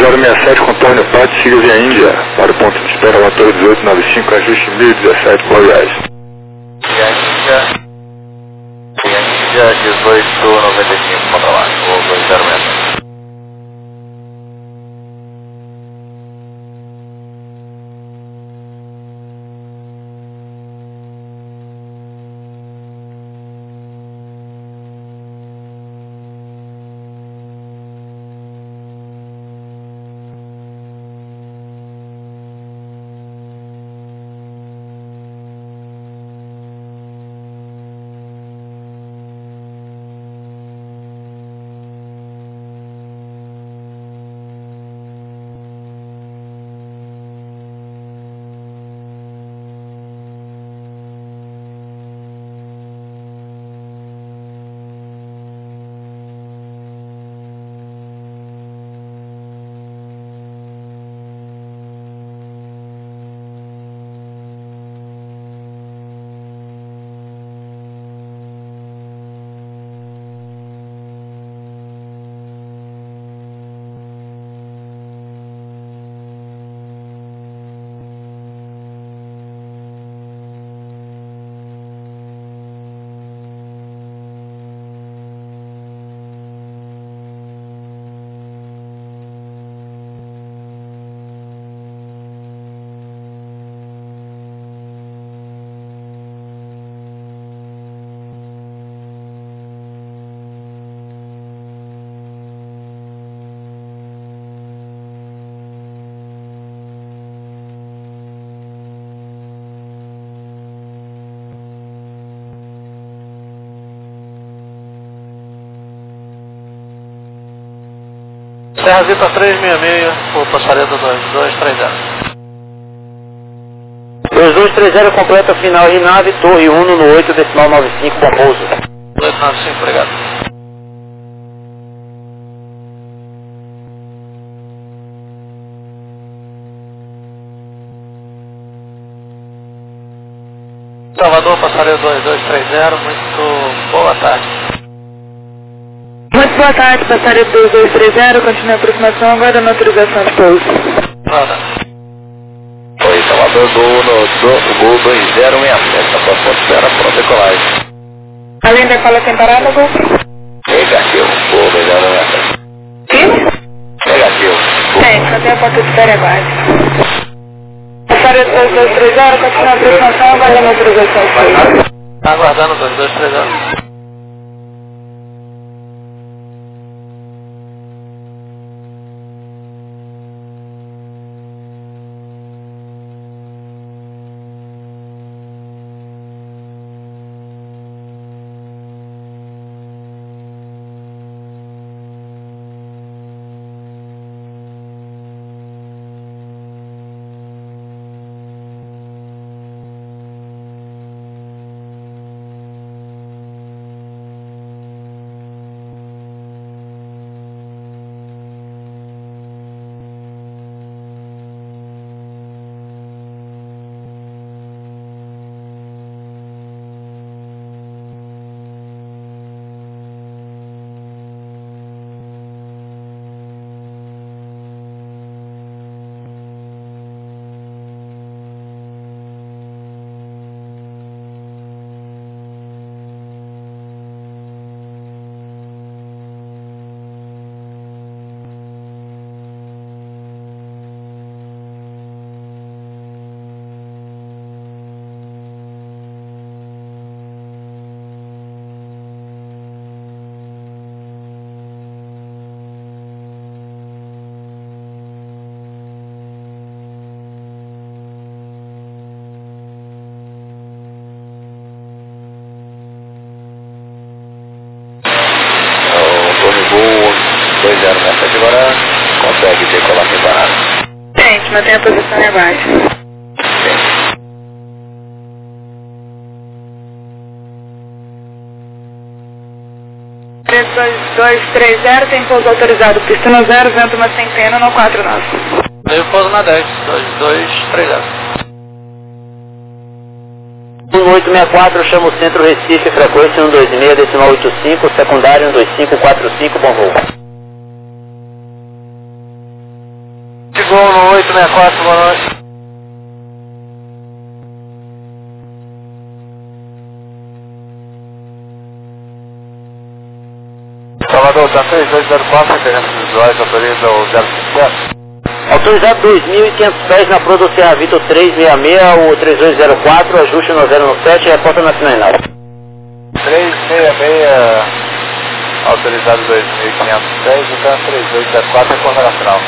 067 com Antônio Pato, siga via Índia, para o ponto de espera, motor 1895, ajuste 1017, boa viagem. Via Índia 1895, controlado, voo 206. Serra Zita 366, o passaredo 2230. 2230 completa final em nave, torre 1 no 8 decimal 95, bom pouso. 895, obrigado. Salvador, passaredo 2230, muito boa tarde. Muito boa tarde, passaredo 2230, continua a aproximação, aguardando a autorização de pouso. Nada. Oi, Salvador, Gol 2067, a sua ponte espera, pronto, decolagem. Além da cola tem parálogo? Negativo, Gol 2067. Sim? Negativo. Tem, cadê a porta de espera, aguarde. Passaredo 2230, continua a aproximação, aguardando a autorização de pouso. Está aguardando 2230. Agora consegue decolar sem parar. Gente, mantém a posição em abaixo. Sim. 2230, tem pouso autorizado, pista 0, vento uma centena no 49. Eu pouso na 10, 2230. 1864, chama o centro Recife, frequência 126, decimal 85, secundário 12545, bom voo. 864, boa noite. Salvador, tá 3204, referência visuais, autoriza o 057. Autorizado 2.500 pés na Prodo Serra Vitor 366, o 3204, ajuste no 017, reporta na final. 366, autorizado 2.500 pés, então 3204, reporta na final.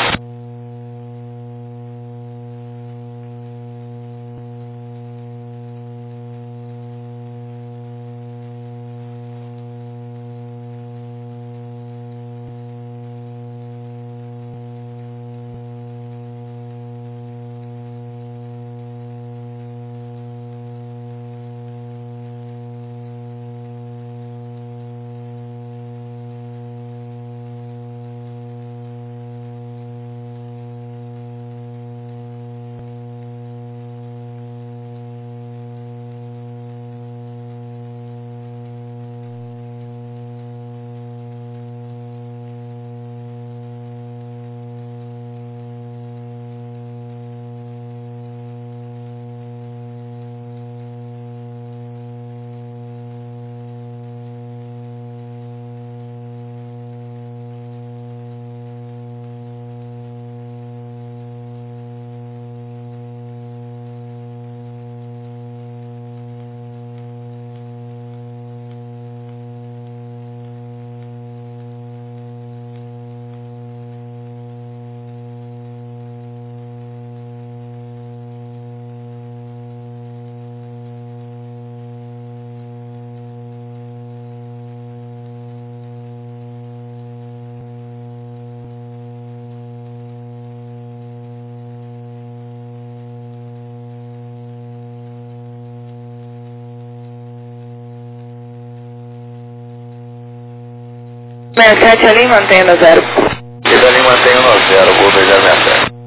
Sete ali, mantenha no 0. E dali mantenha no 0, Gol 2067.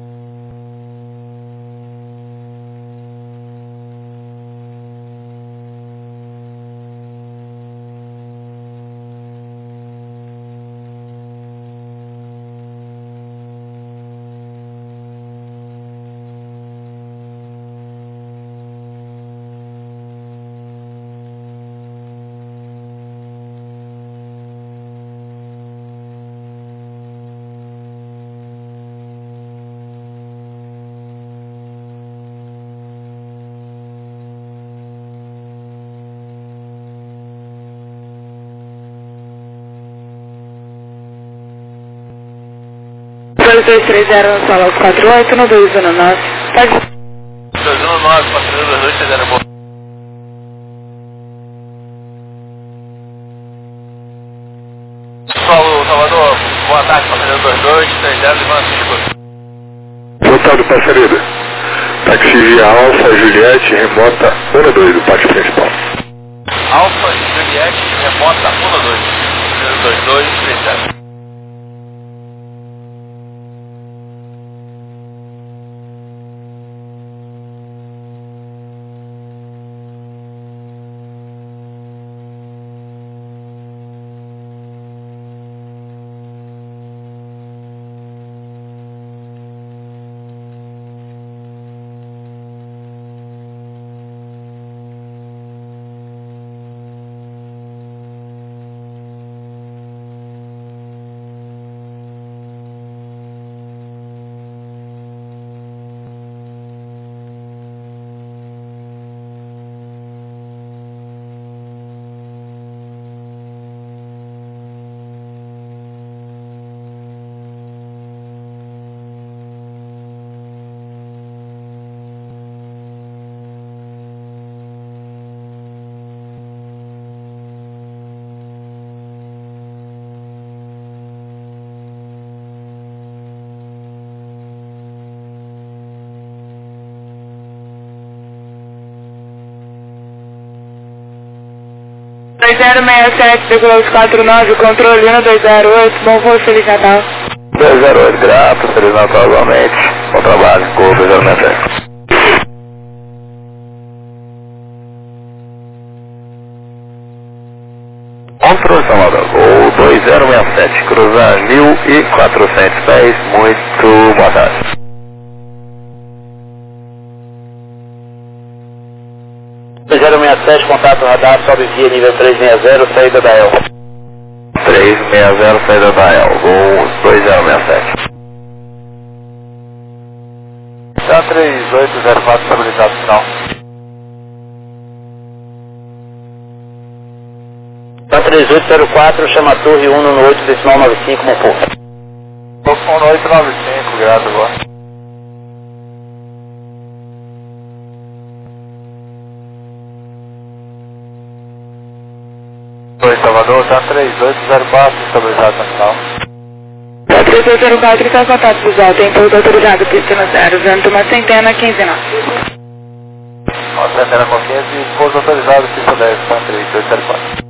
Dois 230 no sala 48 no 219. Pode. 219, 4222, boa. Pessoal, Salvador, boa tarde, passageiro 2230, Ivan 5. Boa tarde, passageiro. Táxi via Alfa Juliette, remota 12 do pátio principal. Alfa Juliette, remota 12, 2230. Dois 067,49, controle 1208, bom voo, Feliz Natal. 208, grato, Feliz Natal igualmente. Bom trabalho, Gol 2067. Controle Salvador, Gol 2067, cruzar 1.400 pés, muito boa tarde. 1567, contato radar, sobe via nível 360, saída da El. 360, saída da El, Gol 2067. Tá 3804, estabilizado final. Tá 3804, chama a torre 1 no 8 decimal 95, Monfort. Tô com 895, graças agora. Oi, Salvador, tá 3804, estabilizado no final. Tá 3804, tá contato visual, tem pouso autorizado, pista no 0, vento uma centena, 15 não. Uma centena com 15, pouso autorizado, pista 10, tá 3804.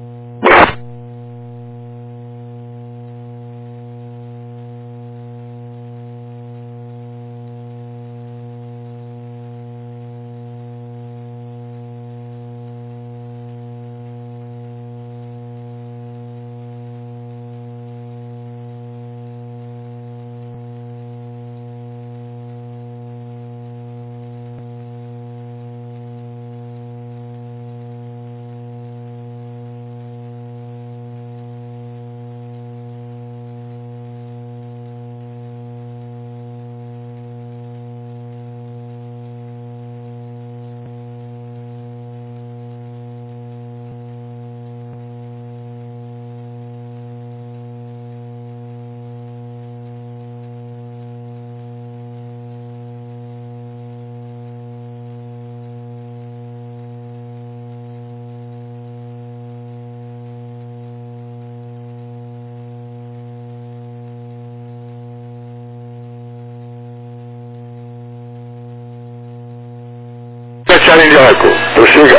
Charlie Eco, prossiga.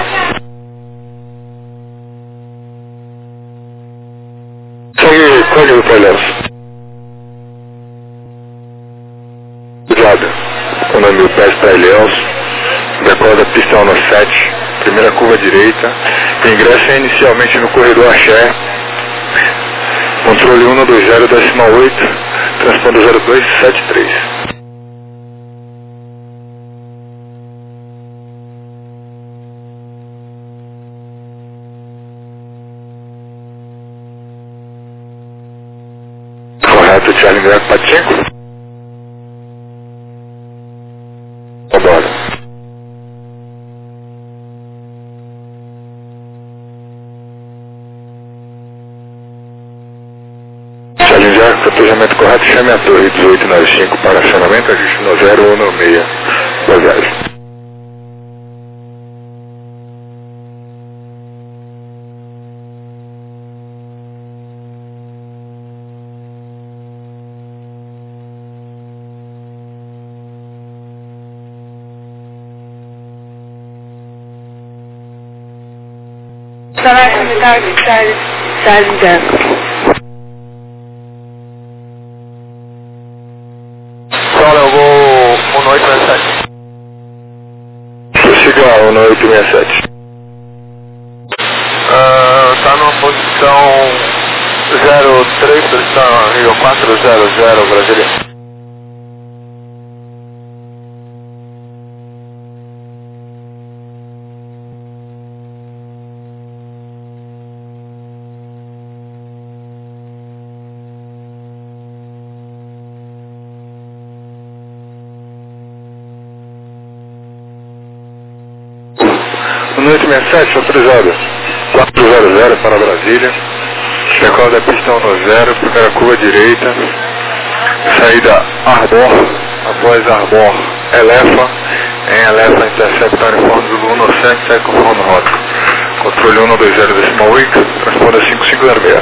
Segue código para Ilhéus. Cuidado, com 9.000 pés para Ilhéus, decola pista 197, primeira curva direita, ingressa inicialmente no corredor Axé, controle 120 decimal 8, transponder 0273. Correto, Charlie Eco, Patinco. Bora. Charlie Eco, capejamento correto, chame a torre 1895 para acionamento, ajuste no 016, boa viagem. Select the target Charlie Eco. Solo, eu vou 1867. Prossiga 1867. Tá numa posição 03, posição Rio 400, Brasília. No 867, autorizado 400 para Brasília, decola da pista 10, primeira curva direita, saída Arbor, após Arbor, Elefa, em Elefa intercepta uniforme Zulu 17, sai conforme rota, controle 120 decimal 8, transporta 5506.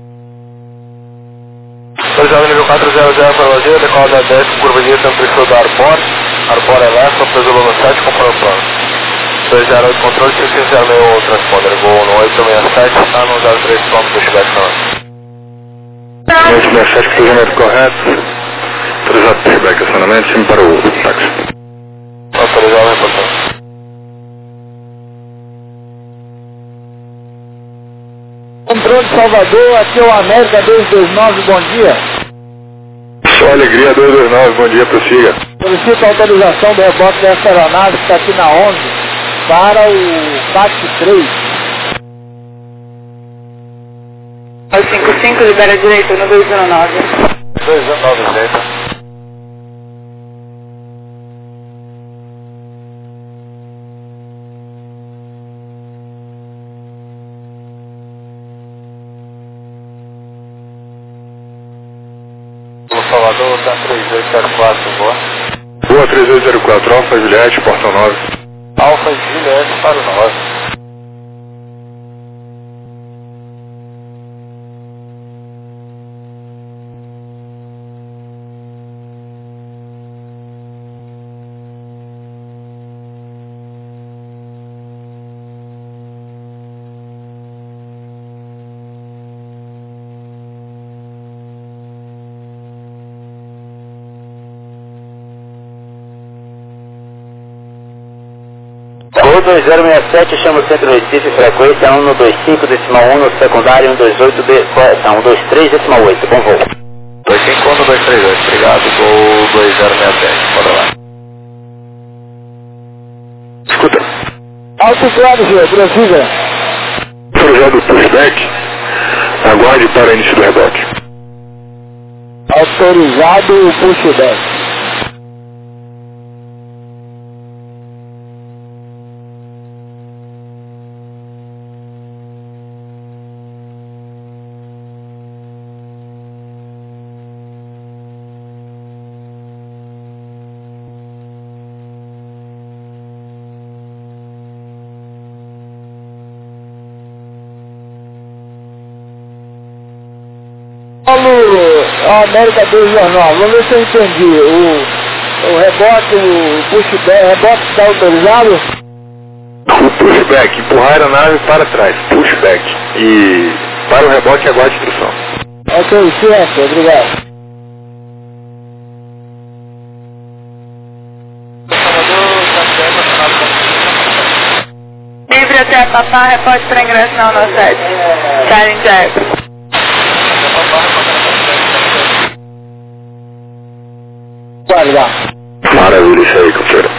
Autorizado nível 400 para Brasília, decola da 10, curva direita, amplitude da Arbor, Arbor Elefa, Zulu 17, conforme plano. 208 controle, 6506 transponder, voo no 867, está no 03 km do Chibete Canal. 867, cruzamento correto, autorizado para Chibete, acionamento, cima para o táxi. Autorizado, reportando. Controle Salvador, aqui é o América 229, bom dia. Só alegria 229, bom dia, prossiga. Solicito a autorização do rebote dessa aeronave que está aqui na 11. para o PAC 3. 55, libera a direita no 219. 219 direita. Salvador, tá 3804, boa. Boa, 3804, Alfa Juliette, portão 9. Alfa Juliette para o 9. Gol 2067, chama o Centro Recife, frequência 125, decimal 1, no secundário 128, correção 123, decimal 8, bom voo. 25, 1238, obrigado, Gol 2067, bora lá. Escuta. Autorizado, senhor, prossiga. Autorizado o pushback. Aguarde para início do reboque. Autorizado o pushback. América 219, vamos ver se eu entendi. O rebote, o pushback, rebote está autorizado? O pushback, empurrar a aeronave para trás, pushback. E para o reboque, aguarde a instrução. Ok, ciência, obrigado. Livre até a Papá, reporte para ingresso na 17. Charlie Jack. Guarda. Maravilha, isso aí, companheiro.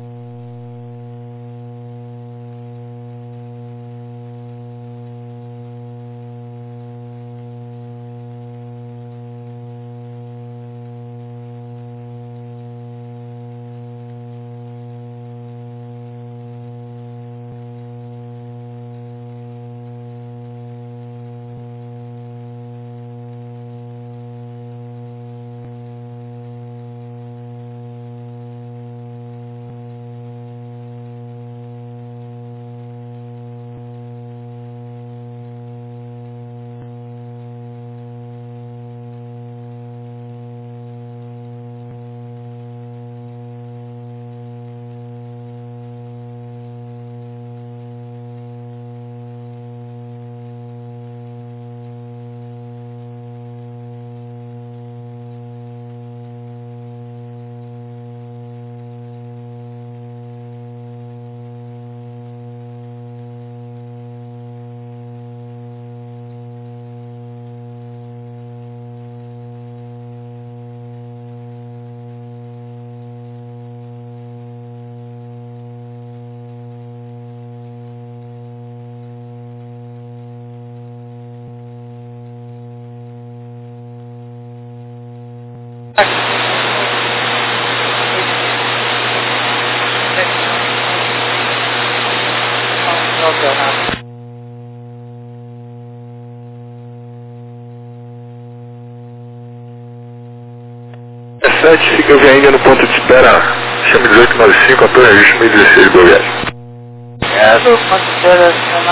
Fica ainda no ponto de espera, chama 1895, a torre registro 1016 do Goiás. Do ponto de espera,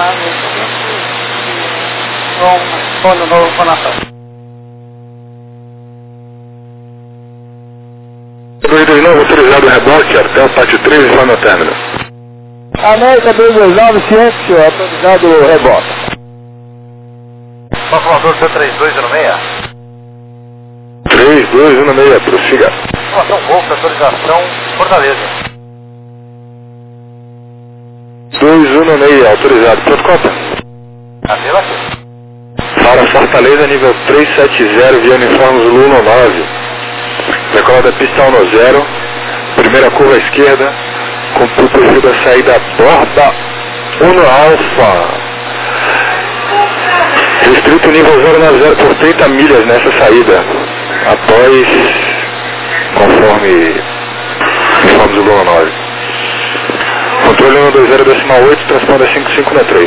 Ano Novo com Natal. 229, autorizado o reboque, até o pátio 3 e só no término. América 229, ciência, senhor, autorizado o reboque. Salvador, C3206. 3216, prossiga. Informação Golf, autorização Fortaleza. 216, autorizado, pronto, conta. Avila aqui. Para Fortaleza, nível 370, via uniforme Zulu 9. Decola da pista 10, primeira curva à esquerda, Computer da saída borda 1 Alfa. Restrito nível 090 por 30 milhas nessa saída. Após, conforme informes do Lula 9. Controle 120.8, transponda 5563.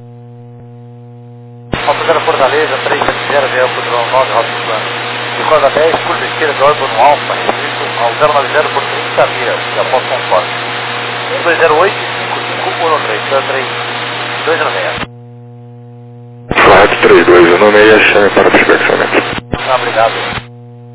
Alfa Fortaleza, 370, via Padrão 9, rota do plano. De roda 10, curva esquerda de órbita no Alfa, restrito ao 090 por 30 milhas, já posso conforme. 208 5513, 296. Correto 3216, chame para perspecionamento. Ah, obrigado.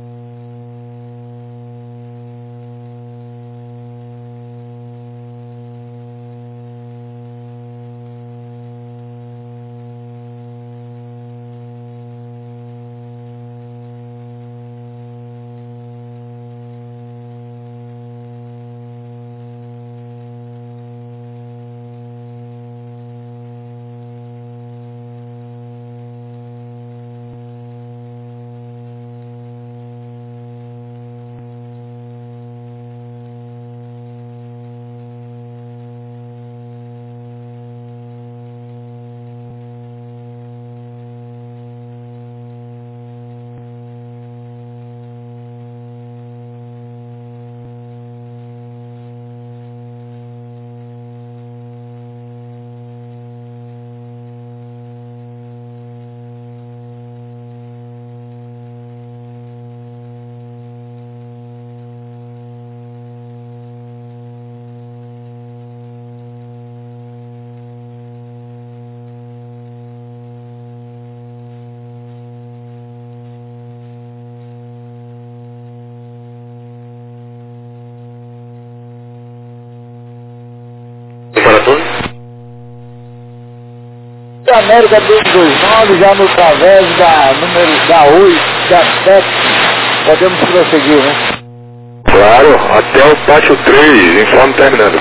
América 229, já no través da número da 8, da 7, podemos prosseguir, né? Claro, até o pátio 3, informe terminando.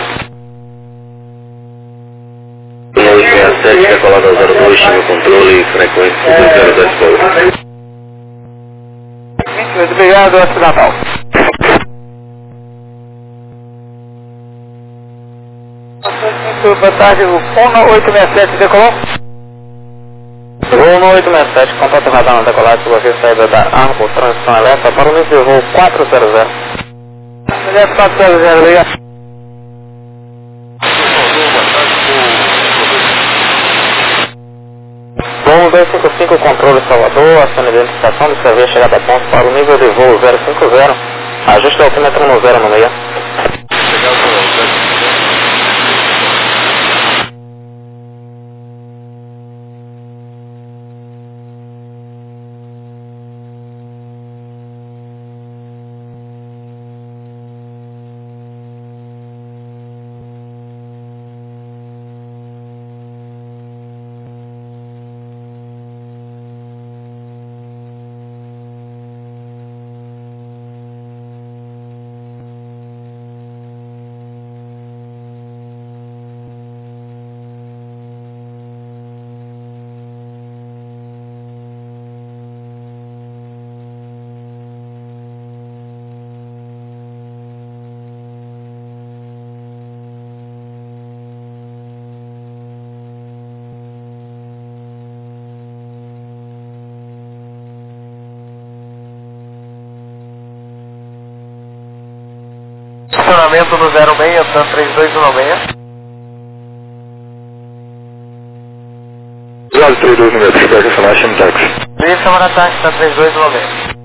867, decolada 02, chama controle, frequência 202 por 28, obrigado, ocidental. Boa tarde, o 1867 decolou? Voo 1867, contato radar na decolagem por você, saída da Arbor, transição elétrica para o nível de voo 400. Mulher 400, obrigado. Voo 255, controle Salvador, acione de identificação de serviço chegada a ponto para o nível de voo 050, ajuste o altímetro no 0 no meio. Estacionamento no 06, TAM 3216. Lado 3216, espero que você chame táxi. Veio semana táxi, TAM 3216.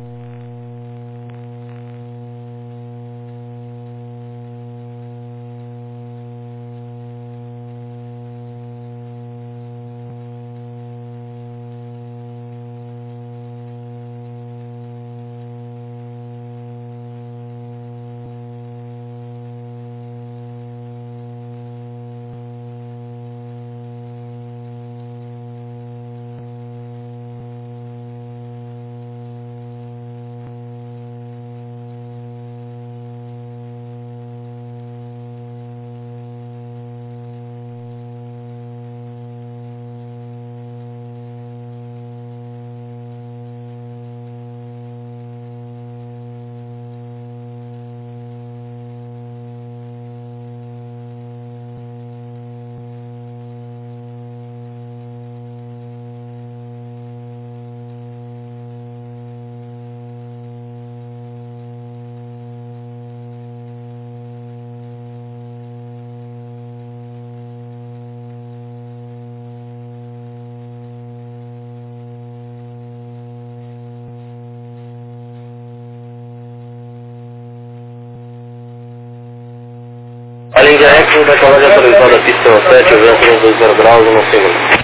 Linha Eco, decolagem autorizada, pista 7, vento 20 graus, 1 segundo.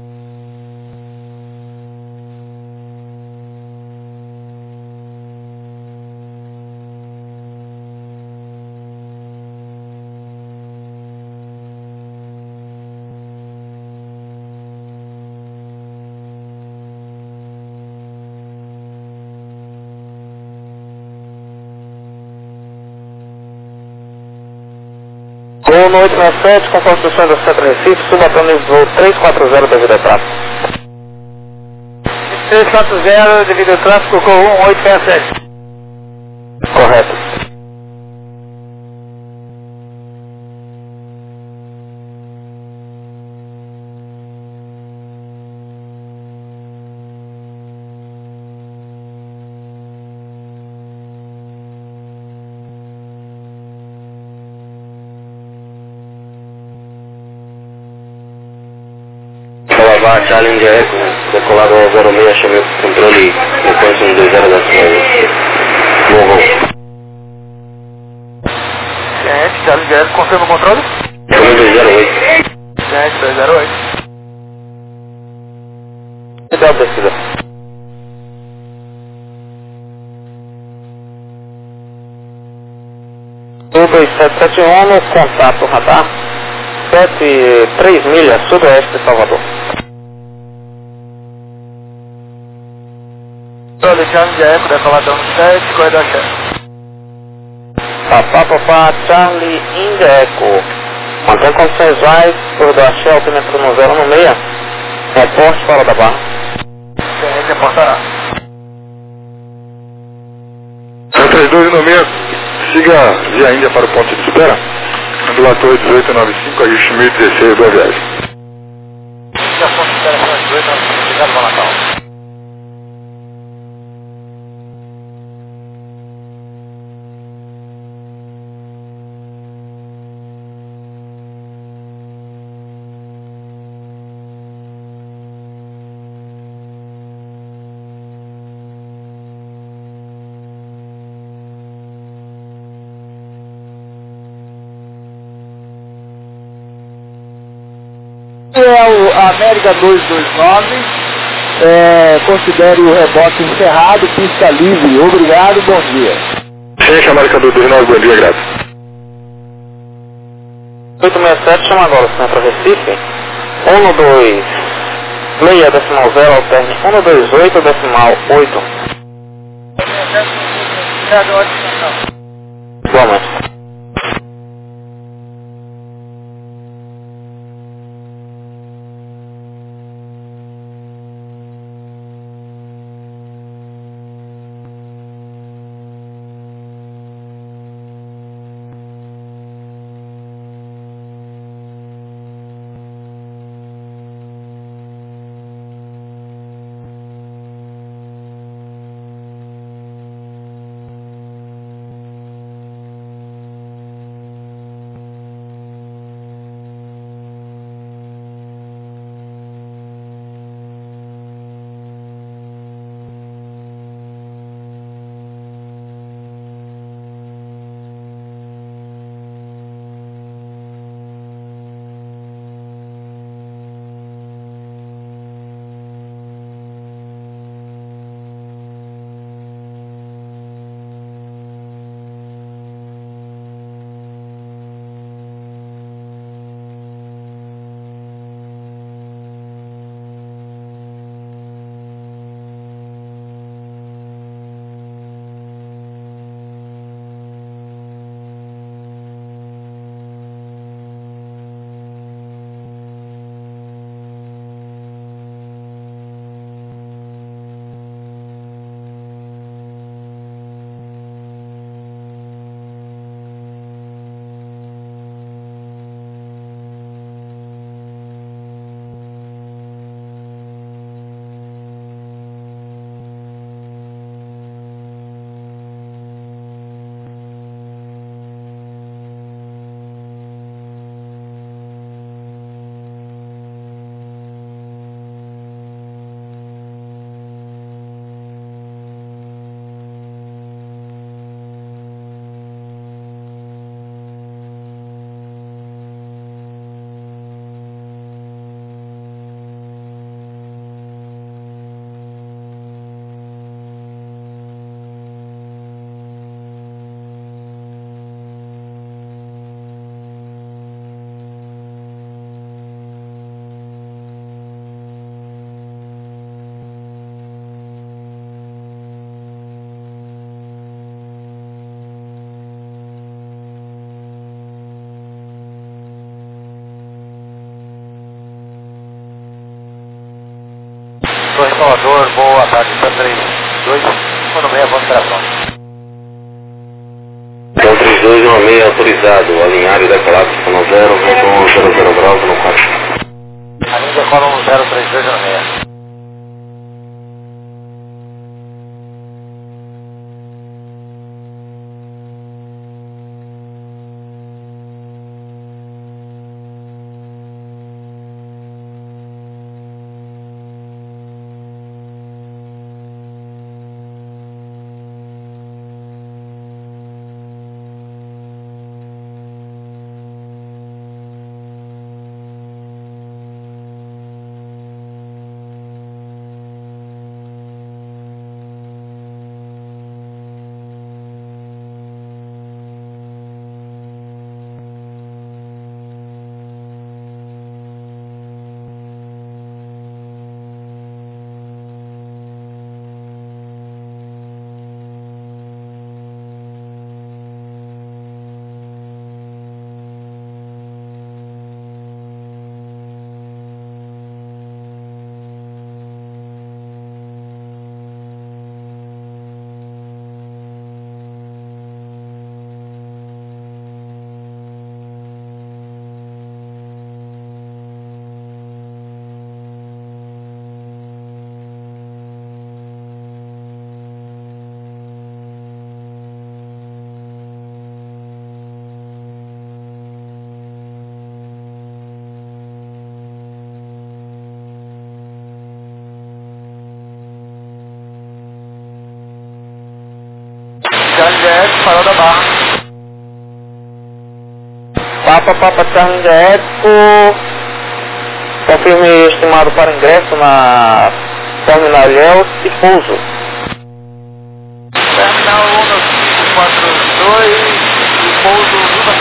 Gol no 867, com construção do Centro Recife, suba para o nível voo 340 devido a tráfego. 340 devido ao tráfego, Gol 1867. Correto. Salvar, Charlie India Eco, decolado 06, chame controle, sequência 120 da cidade. Voo. Gente, Charlie India Eco, confirma o controle? Chame 208. Gente, 208. Legal, descida. Gol 2771, contato radar, 3 milhas sudoeste de Salvador. Controle, Charlie India Eco, decolado 7, corredor chefe. Papá, Charlie India Eco. Mantém condições visuais, corredor axé, altímetro no 016, reporte fora da barra. Gente, reportará. 32 no 6, siga via Índia para o ponto de espera. Ambulatório 1895, ajuste 1016, boa viagem. Já ponto de telefone 18, obrigado, boa Natal. É o América 229, considere o rebote encerrado, pista livre, obrigado, bom dia. Ciência América do 29, bom dia, graças. 867, chama agora o Centro Recife, 126 decimal 0, alterne 128 decimal 8. Igualmente. Torre Salvador, boa tarde, 32, 16, boa operação. 3216 autorizado, alinhar e decolar com 0, vento 00 graus no 4. Alinha decola 03216. Charlie Farol da Barra. Papa Charlie Eco, confirme estimado para ingresso na Terminal Ilhéus e pouso. Terminal 1542 e pouso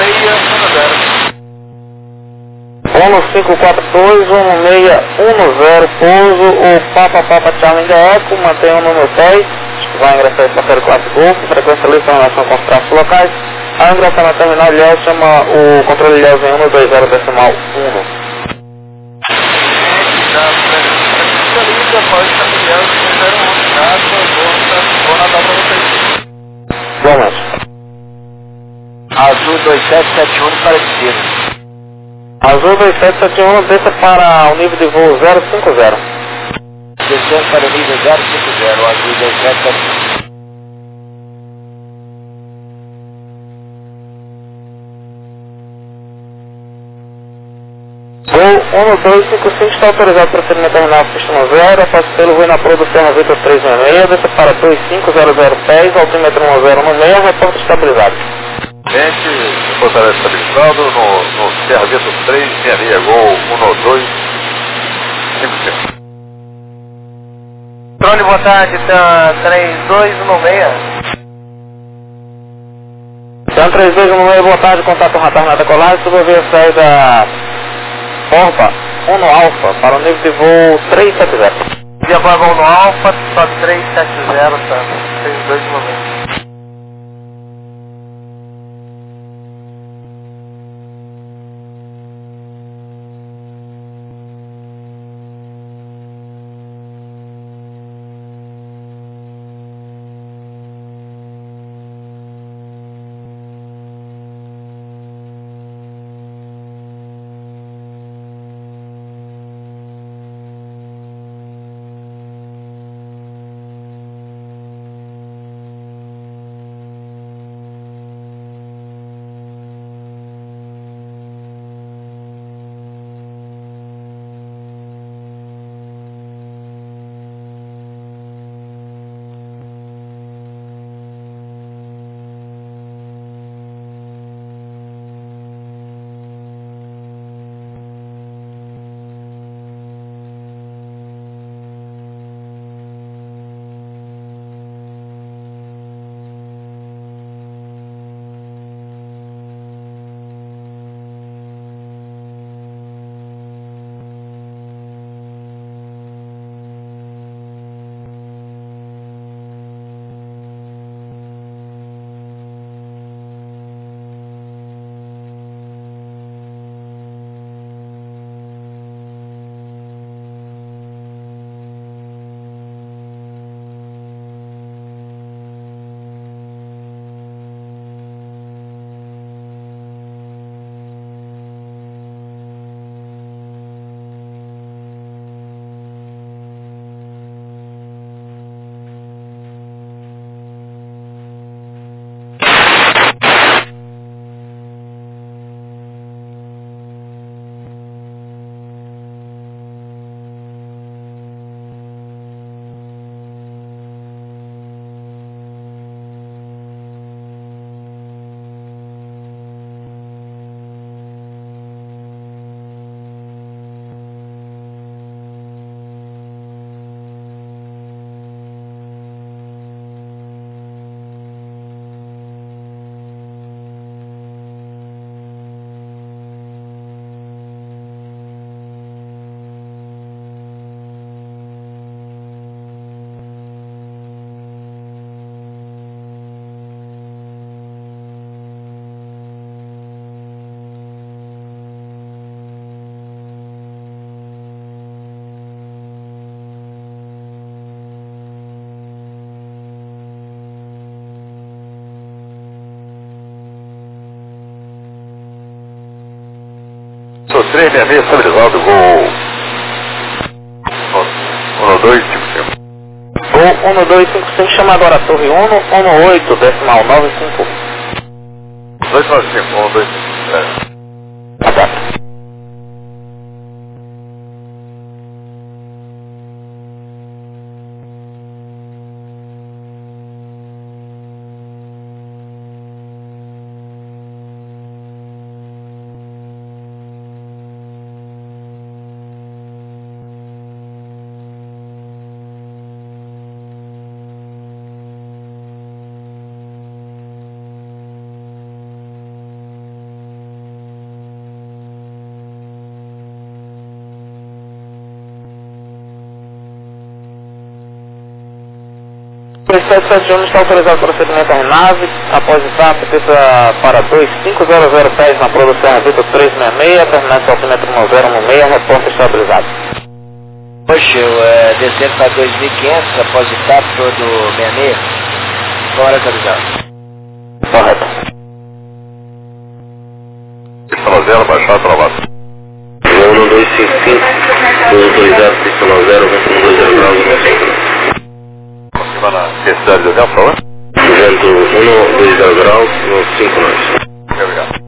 1542, 1610, pouso, o Papa Charlie Eco, mantenha o número 10, vai ingressar esse parceiro classe Golf, frequência lista em relação com os traços locais. Ao ingressar na terminal Ilhéus, chama o controle Ilhéus em 120 decimal 1. Vamos. Azul 2771 para destino. Azul 2771, desça para o nível de voo 050. Descendo para o nível 050, Azul 2771. Voo 1255 está autorizado para ser terminal sistema 0, após pelo voo na proa do Serra Vitor 366, desça para 25000 pés, altímetro 10 no meio, reporte estabilizado. Gente, fortalece estabilizado no Serra Vitor 366, Gol 1255. Trone, boa tarde, 3216. Então 3216, boa tarde, contato radar na decolagem, subir a saída Orba 1 Alfa para o nível de voo 370. Via Bravo 1 Alfa, só 370, tá? 3216. 366, estabilizado, gol 1255. Gol 1255, chama agora a torre 118, decimal 95. 295, 1255. Aberto. O 771 está autorizado para o procedimento à nave, após estar pista para 25000 pés na produção Vitor 366, terminante altímetro 1016, reporte estabilizado. Poxa, descendo para 2500, após estar todo 66, fora autorizado. Correto. Pista 0, baixar, aprovado. 1255, 220, pista 0, 2120 graus, 15. Confirma na necessidade de avião, por favor. Vento 120 graus, 5 nós. Muito obrigado.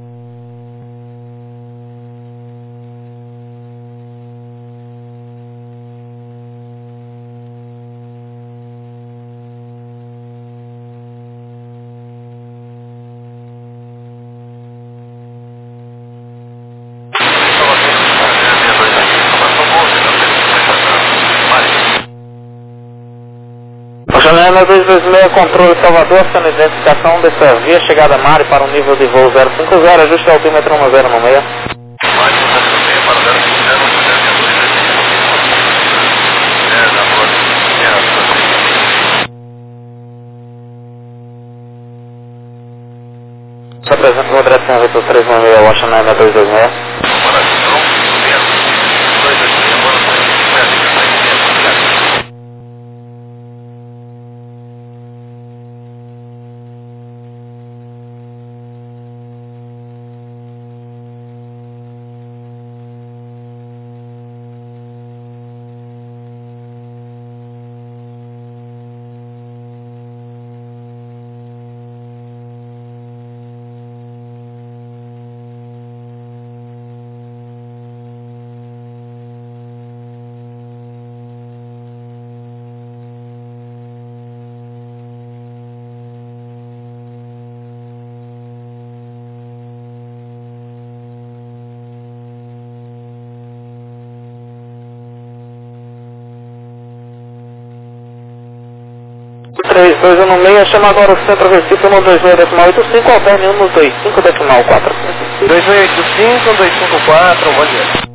Janela 226, controle Salvador, sendo identificação dessa via chegada Mari para um nível de voo 050, ajuste ao altímetro 1096. Se apresenta uma direção Vitor 366, Washington 226. Três, 216, chama agora o centro Recife 126,85, alterne 125,45. 2685, 254, bom dia.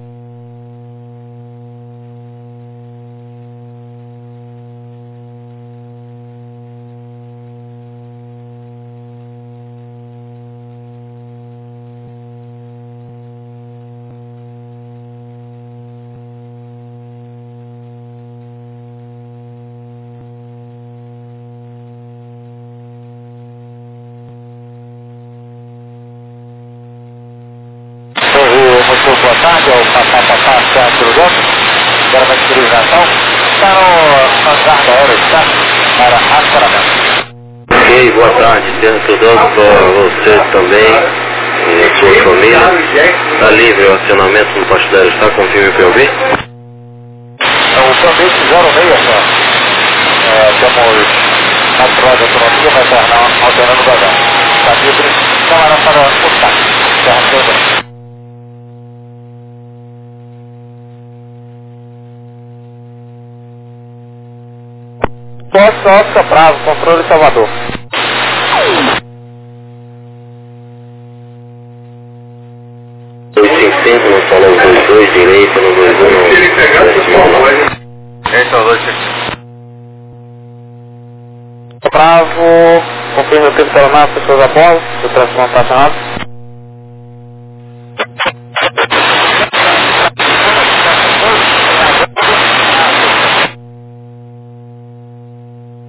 Muito boa tarde, é o Papá Teatro do Golfo, agora vai utilização, está no hangar da Aerostar para rastreamento. Ok, boa tarde, tendo dando para você também e a sua família. Está livre o acionamento no posto da Aerostar, confirme para eu ver? O Sambit 06, temos natural de autonomia, vai tornar alternando o vagão. Está livre, camarão para o táxi, terra toda. Oscar Bravo, controle Salvador. Não falou 22, direito, no 21, Então, 255. Bravo, confirma o tempo telemático, pessoas a bordo, do transporte acionado.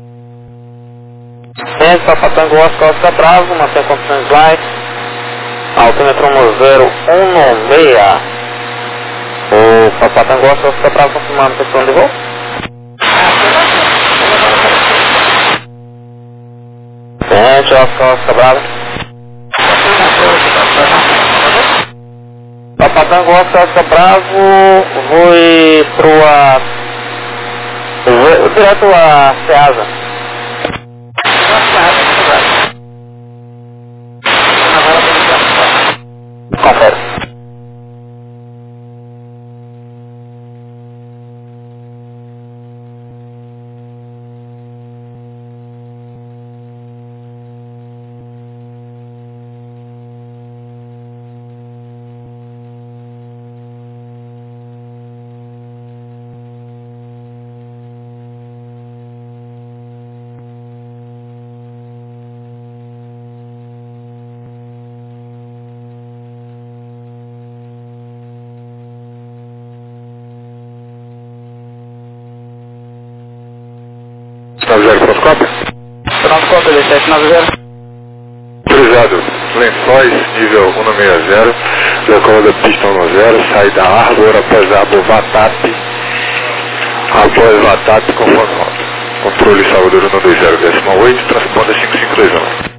Papa Tango Oscar Bravo, mantém condições light. Altímetro no 016. O Papatango Oscar Bravo confirmando questão de voo. Gente, Oscar Bravo. Papatango Oscar Bravo, voe direto a Ceasa. Confere. Fotocópia? Fotocópia de 790. Autorizado, lençóis, nível 160, decola da pista 10, saída Arbor, após Arbor, Vatap, após Vatap, conforme rota. Controle Salvador 120, 8, transponder 5521.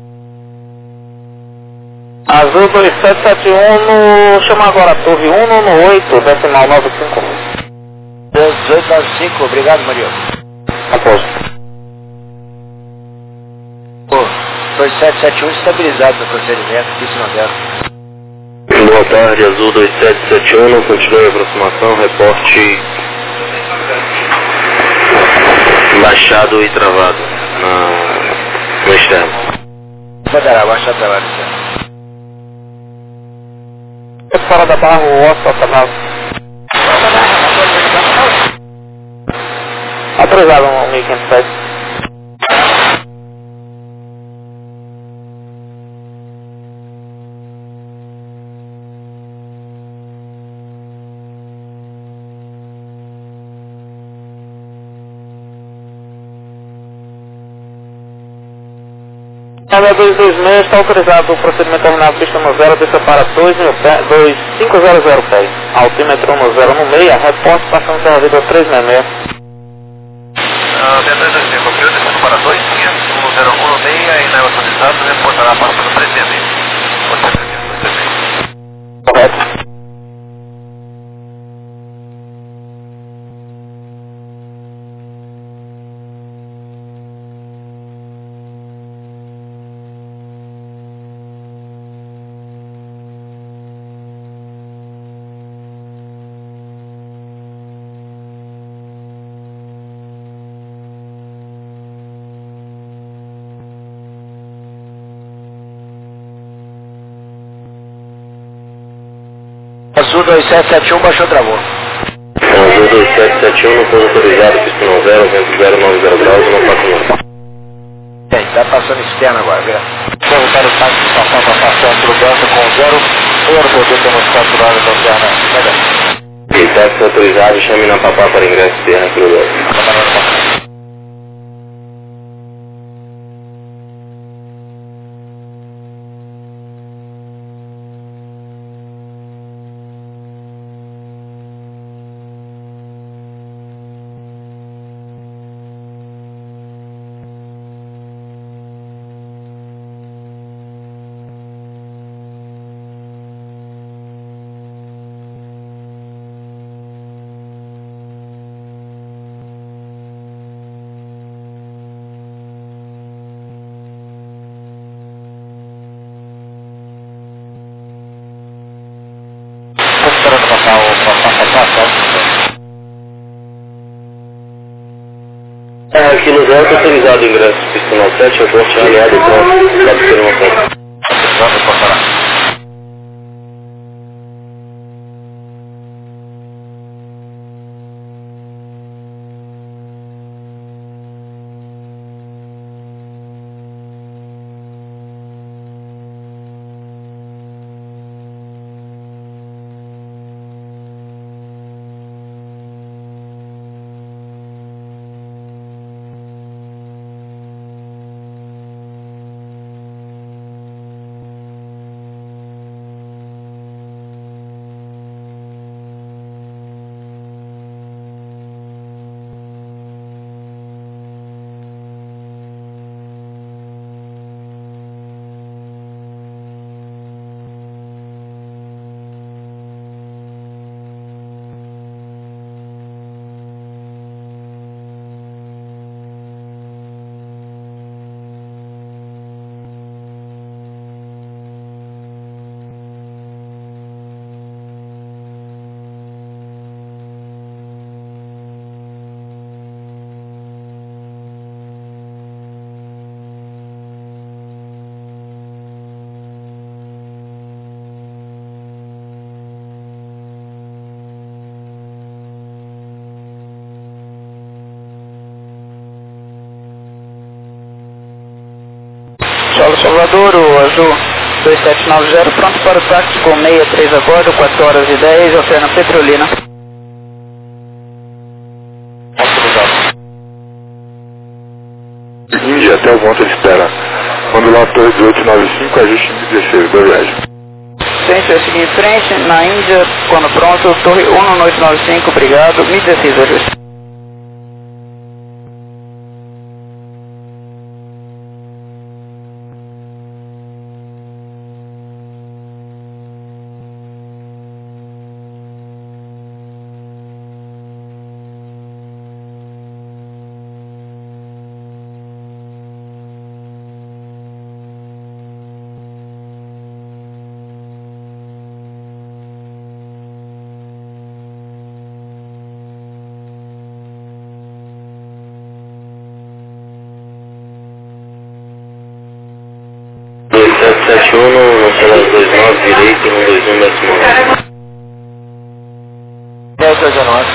Azul 2771, chama agora a torre 118, decimal 951. 1895, obrigado, Maria. Aposto. 2771 estabilizado no procedimento, isso não deve. Boa tarde, Azul 2771, continue a aproximação, reporte baixado e travado no externo. Poderá baixar travado, Fora da barra, o Oscar Bravo. Autorizado 1507. A 226 está autorizado o procedimento terminal pista no 0, desça para 2500 pés. Altímetro no 016, reporte passando pela vida 366. B225, ok, descendo para 2500 e não é autorizado, reportará para o 366. Correto. Azul 2771 baixou travou. Azul 2771, não foi autorizado, pista 90, vento 090 graus, não está com. Tem, tá passando externo agora, viu? Para o táxi, passar centro dança com 0, poder temos capturado da terra. E táxi autorizado, chame na papá para ingresso terra cruzado. Esperando passar o Aqui no 0 está autorizado o ingresso, pista 97, aporte aliado com cabeceira no ponto. Vamos passar. Salvador, o azul 2790, pronto para o táxi com 63 a bordo, 4 horas e 10, Oceano Petrolina. Índia até o ponto de espera. Quando lá Torre 1895, ajuste 16, boa viagem. Ciência, seguir em frente, na Índia, quando pronto, Torre 1895, obrigado, 1016, ajuste. no celular 29, direito, 121, décimo 9. Delta 19.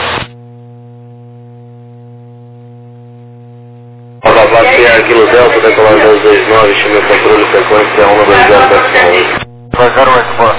Avaciar Kilo Delta, decolar 229, chame o controle, frequência 120, décimo 8. 208, boa.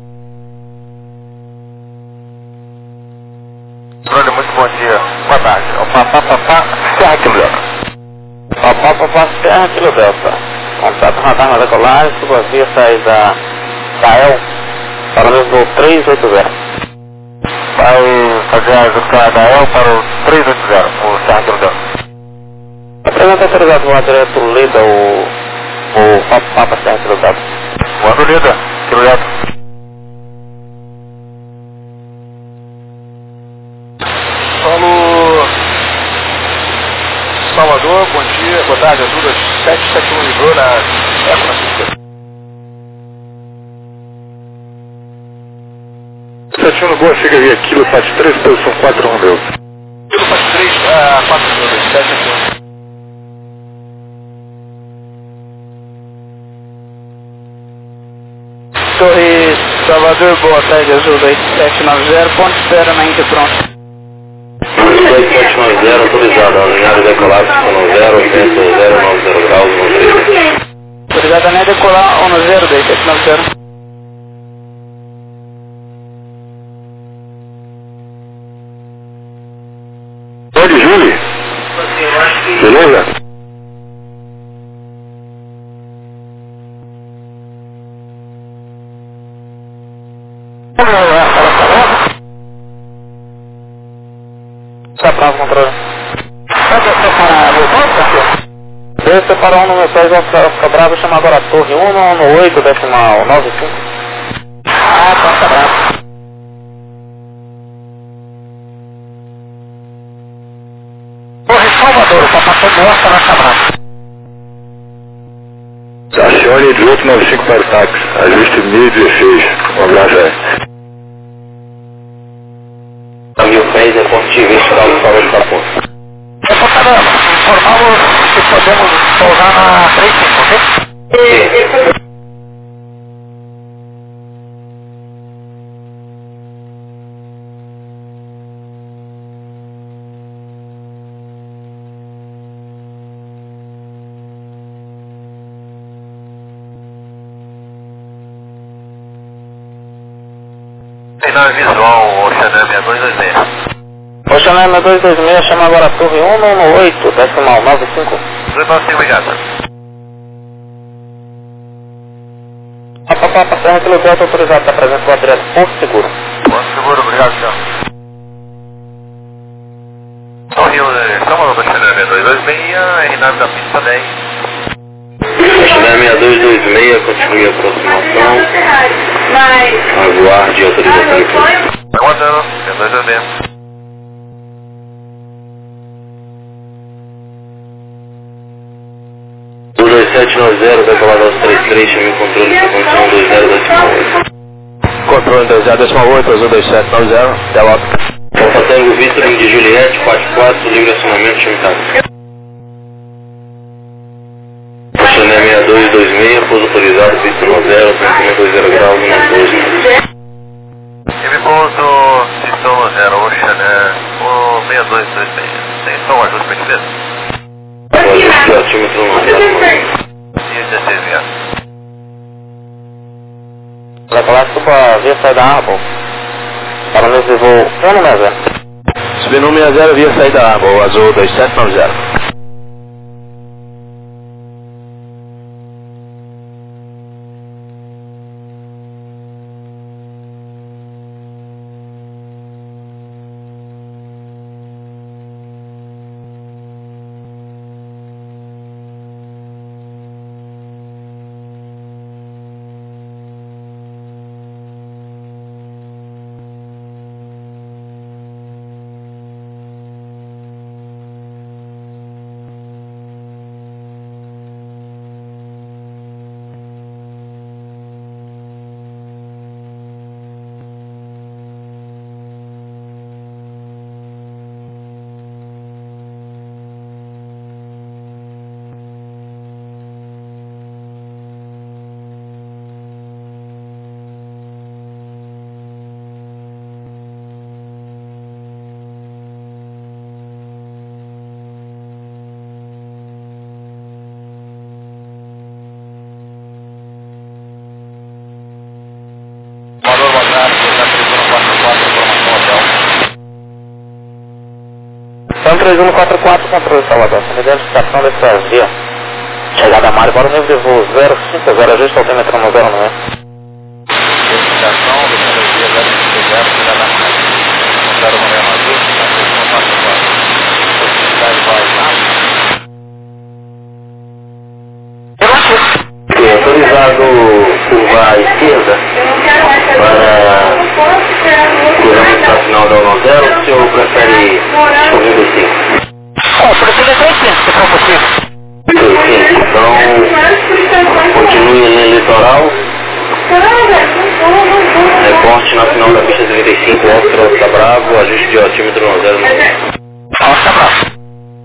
Controle, muito bom dia. Boa tarde. Serra Kilo Delta. Serra Kilo Delta. Contato radar na decolagem, sua via sai da El, para o voo 380. Vai fazer a execução da El para o 380, o Serra Kilo Delta. Apresenta autorizado voar direto Lida, o Papa Serra Kilo Delta. Voando Lida, Kilo Delta. Solo Salvador, bom dia, boa tarde, Azul 771 ligou na Eco na pista. 71 boa, chega via Kilo 73, posição 4 Romeu. Kilo 43, 4 Romeu, 771. Torre Salvador, boa tarde, Azul 2790, ponto espera na Índia, pronto. 2790, autorizado, alinhado decolar, 0, 90 graus, 13. Autorizado a linha decolar, 10, 2790. Oi, Júlio. Beleza? Está pronto, controle. Desce para 196, vai ficar bravo, chama agora a torre 118, decimal 95. Tá bravo. Torre Salvador, o papai mostra na cabrada. Acione 1895 para o táxi, ajuste 1016, um abraço aí. A 1000 pés é positivo, esse carro fora de capô. É pra caramba, informamos que podemos pousar na 35, ok? Terminal visual, Oceanan 6226. Oceanan 226, chama agora a torre 118, decimal 95. 295, obrigado. A Papa Serra Kilo Delta autorizado, está presente o direto Porto Seguro. Porto Seguro, obrigado, senhor. Torre Salvador, Oceanan 6226, R9 da pista 10. Oceanan 6226, continue a aproximação. Aguarde autorização de pouso. Aguardando, 220. O 2790, decolado aos 33, chame o controle, frequência 120, Controle 20, Azul 2790, Delota. Alfa Tango Vitor, de Juliette, 44, livre acionamento, chame táxi. Oceanan 6226, pouso autorizado, pista 90, 20 graus, 12. Ele pouso, pista 10, Oceanan, o 6226. Tem só o ajuste para O ajuste do altímetro não está. 16 Decolar desculpa via saída Arbor. Para o mesmo voo 160. Subindo 160 via saída Arbor, azul 2790. Então 3144, controle Salvador, identificação dessa via. Chegada a Mário para o nível de voo 050, ajuste altímetro no 09. Identificação do via 050, chegada a Mário. 0 Moreno Azul, 3144. Possibilidade vai Autorizado curva à esquerda para cruzamento da final da 10, o senhor prefere o 25? Prefiro 35, se for possível. 35, então continue no litoral. Reporte na final da pista 35, Oscar Bravo, ajuste de altímetro no 0. Oscar Bravo.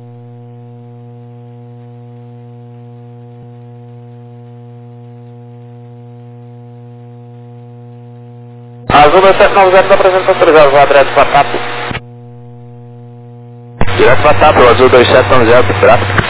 Azul 2790 apresenta autorizado, vou direto para TAP. Direto para TAP, o azul 2790, certo?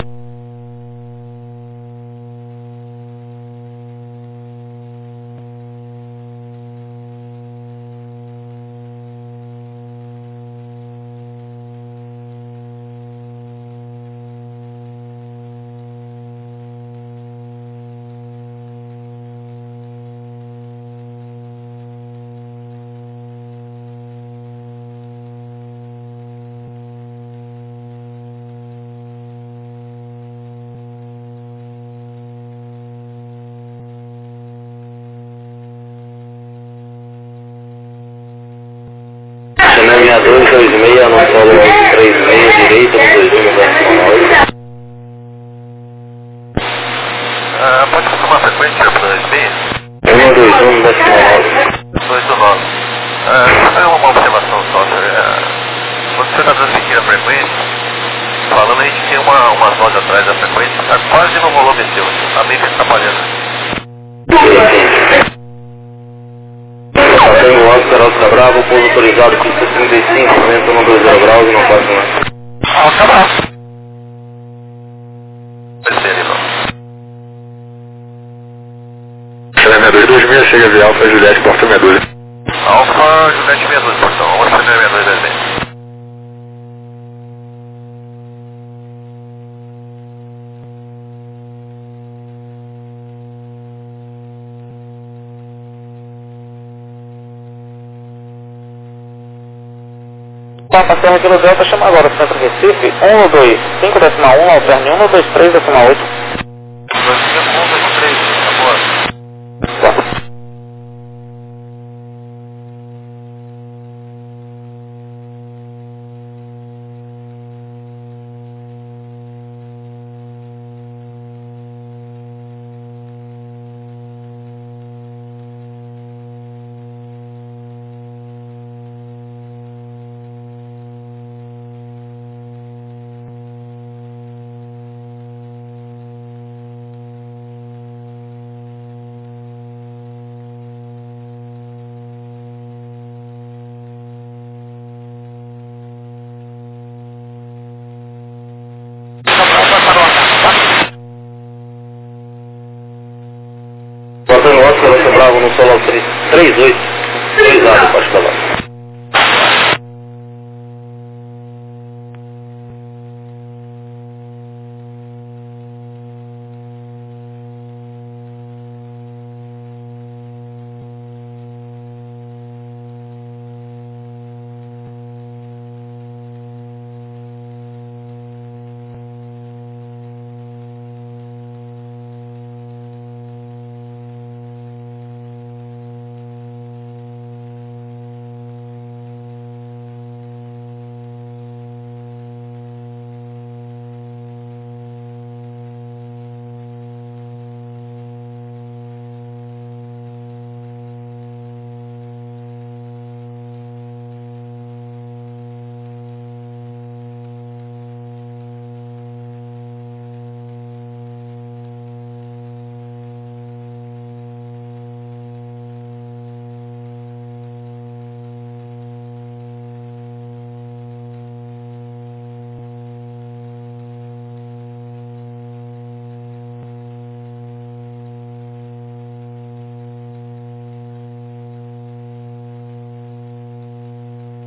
Chama 6226, no solo 36, direita, no 21 verso 9. Pode fazer uma frequência para 2,5? 121 verso 9. 2,9. Só uma observação só, quando você está transmitindo a frequência, falando a gente tem umas vozes atrás da frequência, está quase no volume seu, está meio que atrapalhando. Tenho o Oscar Bravo, pouso autorizado, pista 35, vento no 20 graus e não passa mais. Oscar Bravo. Terceiro, irmão. Chega 6226, chega via Alfa Juliette, porta 62. Alfa Juliette 62, portão. Alfa Juliette 62, 10. Papa Serra Kilo Delta, chama agora o Centro Recife, 125 decimal 1, alterne 123 decimal 8. 2,5, 1,23, tá boa. Bravo no Solar 38, 3 lados, pode falar.